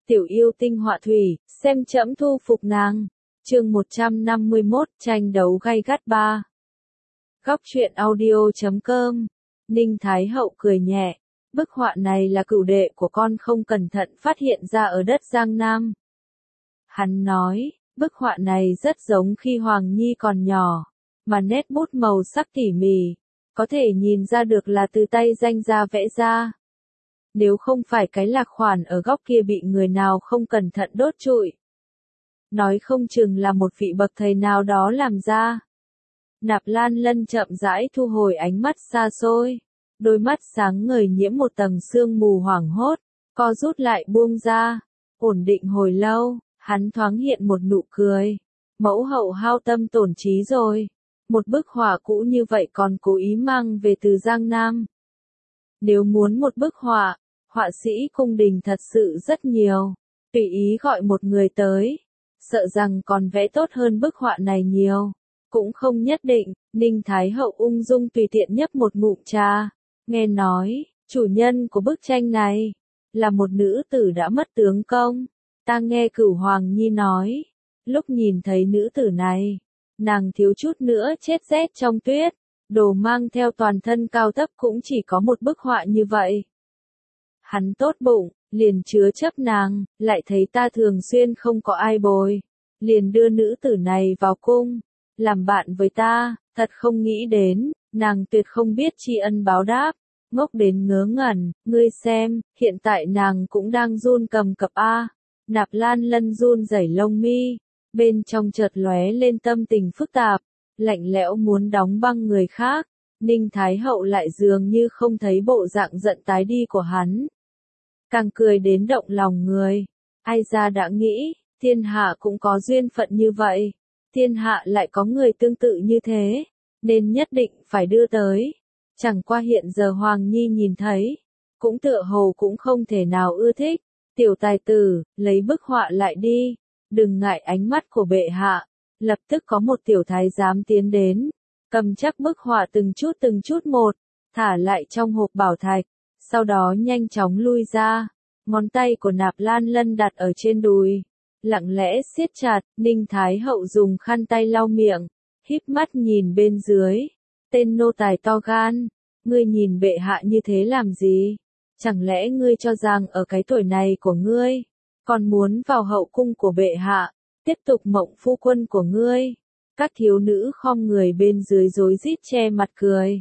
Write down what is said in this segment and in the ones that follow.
tiểu yêu tinh họa thủy, xem trẫm thu phục nàng. Chương 151, tranh đấu gay gắt 3. Góc truyện audio.com. Ninh Thái Hậu cười nhẹ, bức họa này là cửu đệ của con không cẩn thận phát hiện ra ở đất Giang Nam. Hắn nói, bức họa này rất giống khi Hoàng Nhi còn nhỏ, mà nét bút màu sắc tỉ mỉ, có thể nhìn ra được là từ tay danh gia vẽ ra. Nếu không phải cái lạc khoản ở góc kia bị người nào không cẩn thận đốt trụi, nói không chừng là một vị bậc thầy nào đó làm ra. Nạp Lan Lân chậm rãi thu hồi ánh mắt xa xôi, đôi mắt sáng ngời nhiễm một tầng sương mù hoảng hốt, co rút lại buông ra, ổn định hồi lâu, hắn thoáng hiện một nụ cười. Mẫu hậu hao tâm tổn trí rồi, một bức họa cũ như vậy còn cố ý mang về từ Giang Nam. Nếu muốn một bức họa, họa sĩ cung đình thật sự rất nhiều, tùy ý gọi một người tới, sợ rằng còn vẽ tốt hơn bức họa này nhiều. Cũng không nhất định. Ninh Thái Hậu ung dung tùy tiện nhấp một ngụm trà, nghe nói, chủ nhân của bức tranh này, là một nữ tử đã mất tướng công. Ta nghe Cửu Hoàng Nhi nói, lúc nhìn thấy nữ tử này, nàng thiếu chút nữa chết rét trong tuyết, đồ mang theo toàn thân cao thấp cũng chỉ có một bức họa như vậy. Hắn tốt bụng, liền chứa chấp nàng, lại thấy ta thường xuyên không có ai bồi, liền đưa nữ tử này vào cung, làm bạn với ta, thật không nghĩ đến, nàng tuyệt không biết tri ân báo đáp, ngốc đến ngớ ngẩn, ngươi xem, hiện tại nàng cũng đang run cầm cập a. Nạp Lan Lân run rẩy lông mi, bên trong chợt lóe lên tâm tình phức tạp, lạnh lẽo muốn đóng băng người khác. Ninh Thái Hậu lại dường như không thấy bộ dạng giận tái đi của hắn, càng cười đến động lòng người. Ai ra đã nghĩ, thiên hạ cũng có duyên phận như vậy, thiên hạ lại có người tương tự như thế, nên nhất định phải đưa tới. Chẳng qua hiện giờ Hoàng Nhi nhìn thấy, cũng tựa hồ cũng không thể nào ưa thích. Tiểu tài tử, lấy bức họa lại đi, đừng ngại ánh mắt của bệ hạ. Lập tức có một tiểu thái giám tiến đến, cầm chắc bức họa từng chút một, thả lại trong hộp bảo thạch, sau đó nhanh chóng lui ra. Ngón tay của Nạp Lan Lân đặt ở trên đùi, lặng lẽ siết chặt. Ninh Thái Hậu dùng khăn tay lau miệng, híp mắt nhìn bên dưới. Tên nô tài to gan, ngươi nhìn bệ hạ như thế làm gì? Chẳng lẽ ngươi cho rằng ở cái tuổi này của ngươi, còn muốn vào hậu cung của bệ hạ, tiếp tục mộng phu quân của ngươi? Các thiếu nữ khom người bên dưới rối rít che mặt cười.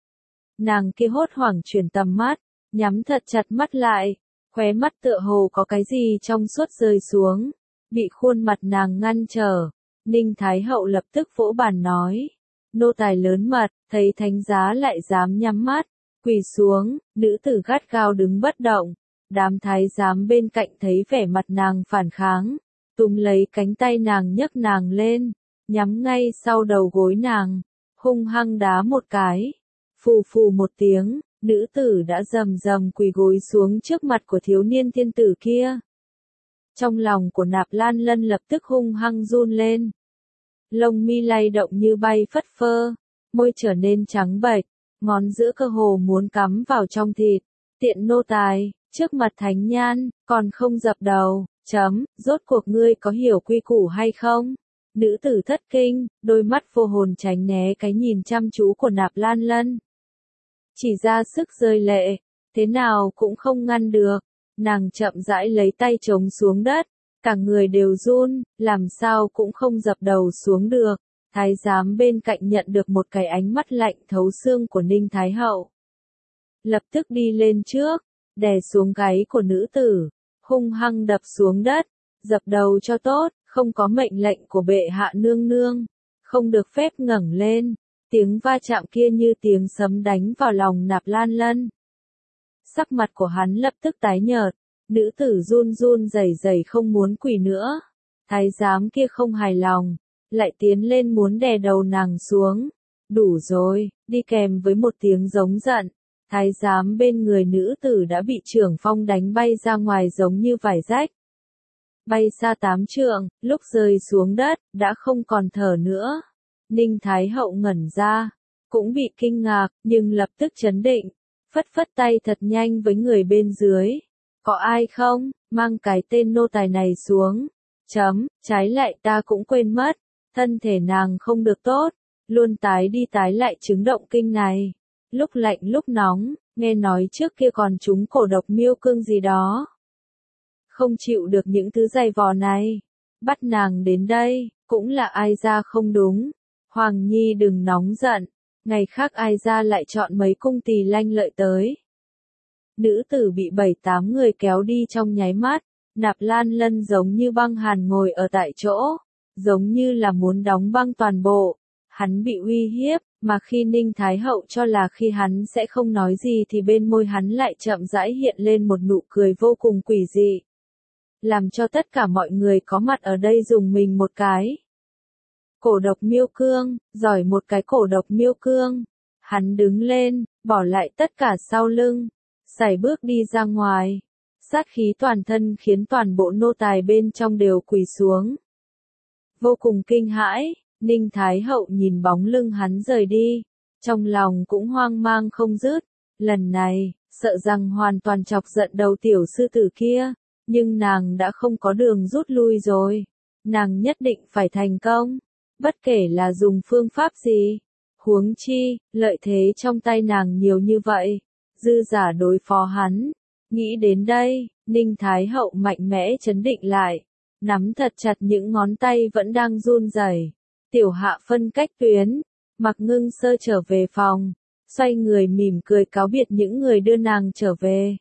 Nàng kia hốt hoảng chuyển tầm mắt, nhắm thật chặt mắt lại, khóe mắt tựa hồ có cái gì trong suốt rơi xuống, bị khuôn mặt nàng ngăn trở. Ninh Thái Hậu lập tức vỗ bàn nói, nô tài lớn mật, thấy thánh giá lại dám nhắm mắt, quỳ xuống. Nữ tử gắt gao đứng bất động, đám thái giám bên cạnh thấy vẻ mặt nàng phản kháng, túm lấy cánh tay nàng nhấc nàng lên, nhắm ngay sau đầu gối nàng, hung hăng đá một cái. Phù phù một tiếng, nữ tử đã rầm rầm quỳ gối xuống trước mặt của thiếu niên thiên tử kia. Trong lòng của Nạp Lan Lân lập tức hung hăng run lên, lông mi lay động như bay phất phơ, môi trở nên trắng bệch, ngón giữa cơ hồ muốn cắm vào trong thịt. Tiện nô tài, trước mặt thánh nhan, còn không dập đầu, rốt cuộc ngươi có hiểu quy củ hay không? Nữ tử thất kinh, đôi mắt vô hồn tránh né cái nhìn chăm chú của Nạp Lan Lân. Chỉ ra sức rơi lệ, thế nào cũng không ngăn được. Nàng chậm rãi lấy tay chống xuống đất, cả người đều run, làm sao cũng không dập đầu xuống được. Thái giám bên cạnh nhận được một cái ánh mắt lạnh thấu xương của Ninh Thái Hậu, lập tức đi lên trước, đè xuống gáy của nữ tử, hung hăng đập xuống đất, dập đầu cho tốt, không có mệnh lệnh của bệ hạ nương nương, không được phép ngẩng lên. Tiếng va chạm kia như tiếng sấm đánh vào lòng Nạp Lan Lân. Sắc mặt của hắn lập tức tái nhợt, nữ tử run run rẩy rẩy không muốn quỳ nữa. Thái giám kia không hài lòng, lại tiến lên muốn đè đầu nàng xuống. Đủ rồi, đi kèm với một tiếng giống giận. Thái giám bên người nữ tử đã bị trưởng phong đánh bay ra ngoài giống như vải rách. Bay xa 8 trượng, lúc rơi xuống đất, đã không còn thở nữa. Ninh Thái Hậu ngẩn ra, cũng bị kinh ngạc, nhưng lập tức trấn định, phất phất tay thật nhanh với người bên dưới. Có ai không, mang cái tên nô tài này xuống. Trái lại ta cũng quên mất, thân thể nàng không được tốt, luôn tái đi tái lại chứng động kinh này. Lúc lạnh lúc nóng, nghe nói trước kia còn trúng cổ độc miêu cương gì đó. Không chịu được những thứ dày vò này. Bắt nàng đến đây, cũng là ai ra không đúng. Hoàng Nhi đừng nóng giận, ngày khác ai ra lại chọn mấy cung tỳ lanh lợi tới. Nữ tử bị 7-8 người kéo đi trong nháy mắt, Nạp Lan Lân giống như băng hàn ngồi ở tại chỗ, giống như là muốn đóng băng toàn bộ. Hắn bị uy hiếp, mà khi Ninh Thái Hậu cho là khi hắn sẽ không nói gì thì bên môi hắn lại chậm rãi hiện lên một nụ cười vô cùng quỷ dị. Làm cho tất cả mọi người có mặt ở đây dùng mình một cái. Cổ độc miêu cương, giỏi một cái cổ độc miêu cương. Hắn đứng lên, bỏ lại tất cả sau lưng, sải bước đi ra ngoài. Sát khí toàn thân khiến toàn bộ nô tài bên trong đều quỳ xuống. Vô cùng kinh hãi, Ninh Thái Hậu nhìn bóng lưng hắn rời đi, trong lòng cũng hoang mang không dứt. Lần này, sợ rằng hoàn toàn chọc giận đầu tiểu sư tử kia, nhưng nàng đã không có đường rút lui rồi. Nàng nhất định phải thành công, bất kể là dùng phương pháp gì. Huống chi, lợi thế trong tay nàng nhiều như vậy, dư giả đối phó hắn. Nghĩ đến đây, Ninh Thái Hậu mạnh mẽ trấn định lại, nắm thật chặt những ngón tay vẫn đang run rẩy. Tiểu Hạ phân cách tuyến, Mặc Ngưng Sơ trở về phòng, xoay người mỉm cười cáo biệt những người đưa nàng trở về.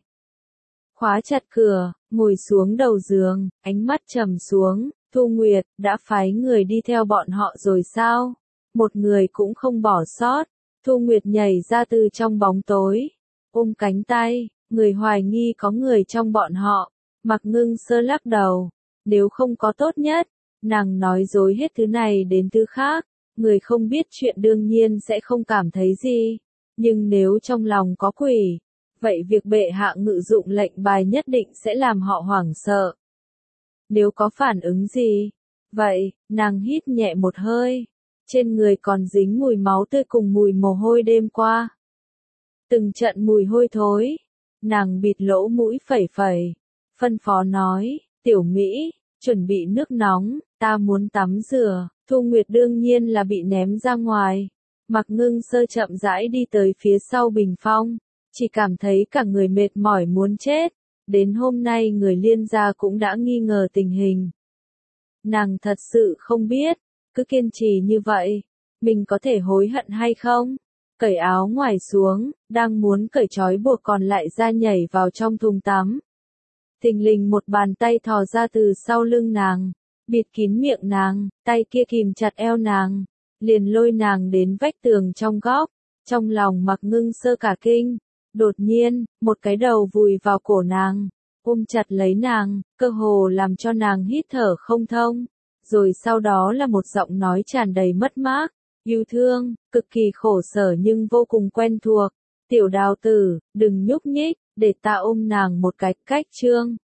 Khóa chặt cửa, ngồi xuống đầu giường, ánh mắt trầm xuống. Thu Nguyệt, đã phái người đi theo bọn họ rồi sao? Một người cũng không bỏ sót. Thu Nguyệt nhảy ra từ trong bóng tối, ôm cánh tay, người hoài nghi có người trong bọn họ. Mặc Ngưng Sơ lắc đầu, nếu không có tốt nhất, nàng nói dối hết thứ này đến thứ khác, người không biết chuyện đương nhiên sẽ không cảm thấy gì, nhưng nếu trong lòng có quỷ, vậy việc bệ hạ ngự dụng lệnh bài nhất định sẽ làm họ hoảng sợ. Nếu có phản ứng gì, vậy, nàng hít nhẹ một hơi, trên người còn dính mùi máu tươi cùng mùi mồ hôi đêm qua. Từng trận mùi hôi thối, nàng bịt lỗ mũi phẩy phẩy, phân phó nói, Tiểu Mỹ, chuẩn bị nước nóng, ta muốn tắm rửa. Thu Nguyệt đương nhiên là bị ném ra ngoài. Mặc Ngưng Sơ chậm rãi đi tới phía sau bình phong, chỉ cảm thấy cả người mệt mỏi muốn chết. Đến hôm nay người Liên gia cũng đã nghi ngờ tình hình. Nàng thật sự không biết, cứ kiên trì như vậy, mình có thể hối hận hay không? Cởi áo ngoài xuống, đang muốn cởi trói buộc còn lại ra nhảy vào trong thùng tắm. Thình lình một bàn tay thò ra từ sau lưng nàng, bịt kín miệng nàng, tay kia kìm chặt eo nàng, liền lôi nàng đến vách tường trong góc. Trong lòng Mặc Ngưng Sơ cả kinh, đột nhiên, một cái đầu vùi vào cổ nàng, ôm chặt lấy nàng, cơ hồ làm cho nàng hít thở không thông. Rồi sau đó là một giọng nói tràn đầy mất mát, yêu thương, cực kỳ khổ sở nhưng vô cùng quen thuộc. Tiểu Đào tử, đừng nhúc nhích, để ta ôm nàng một cách. Chương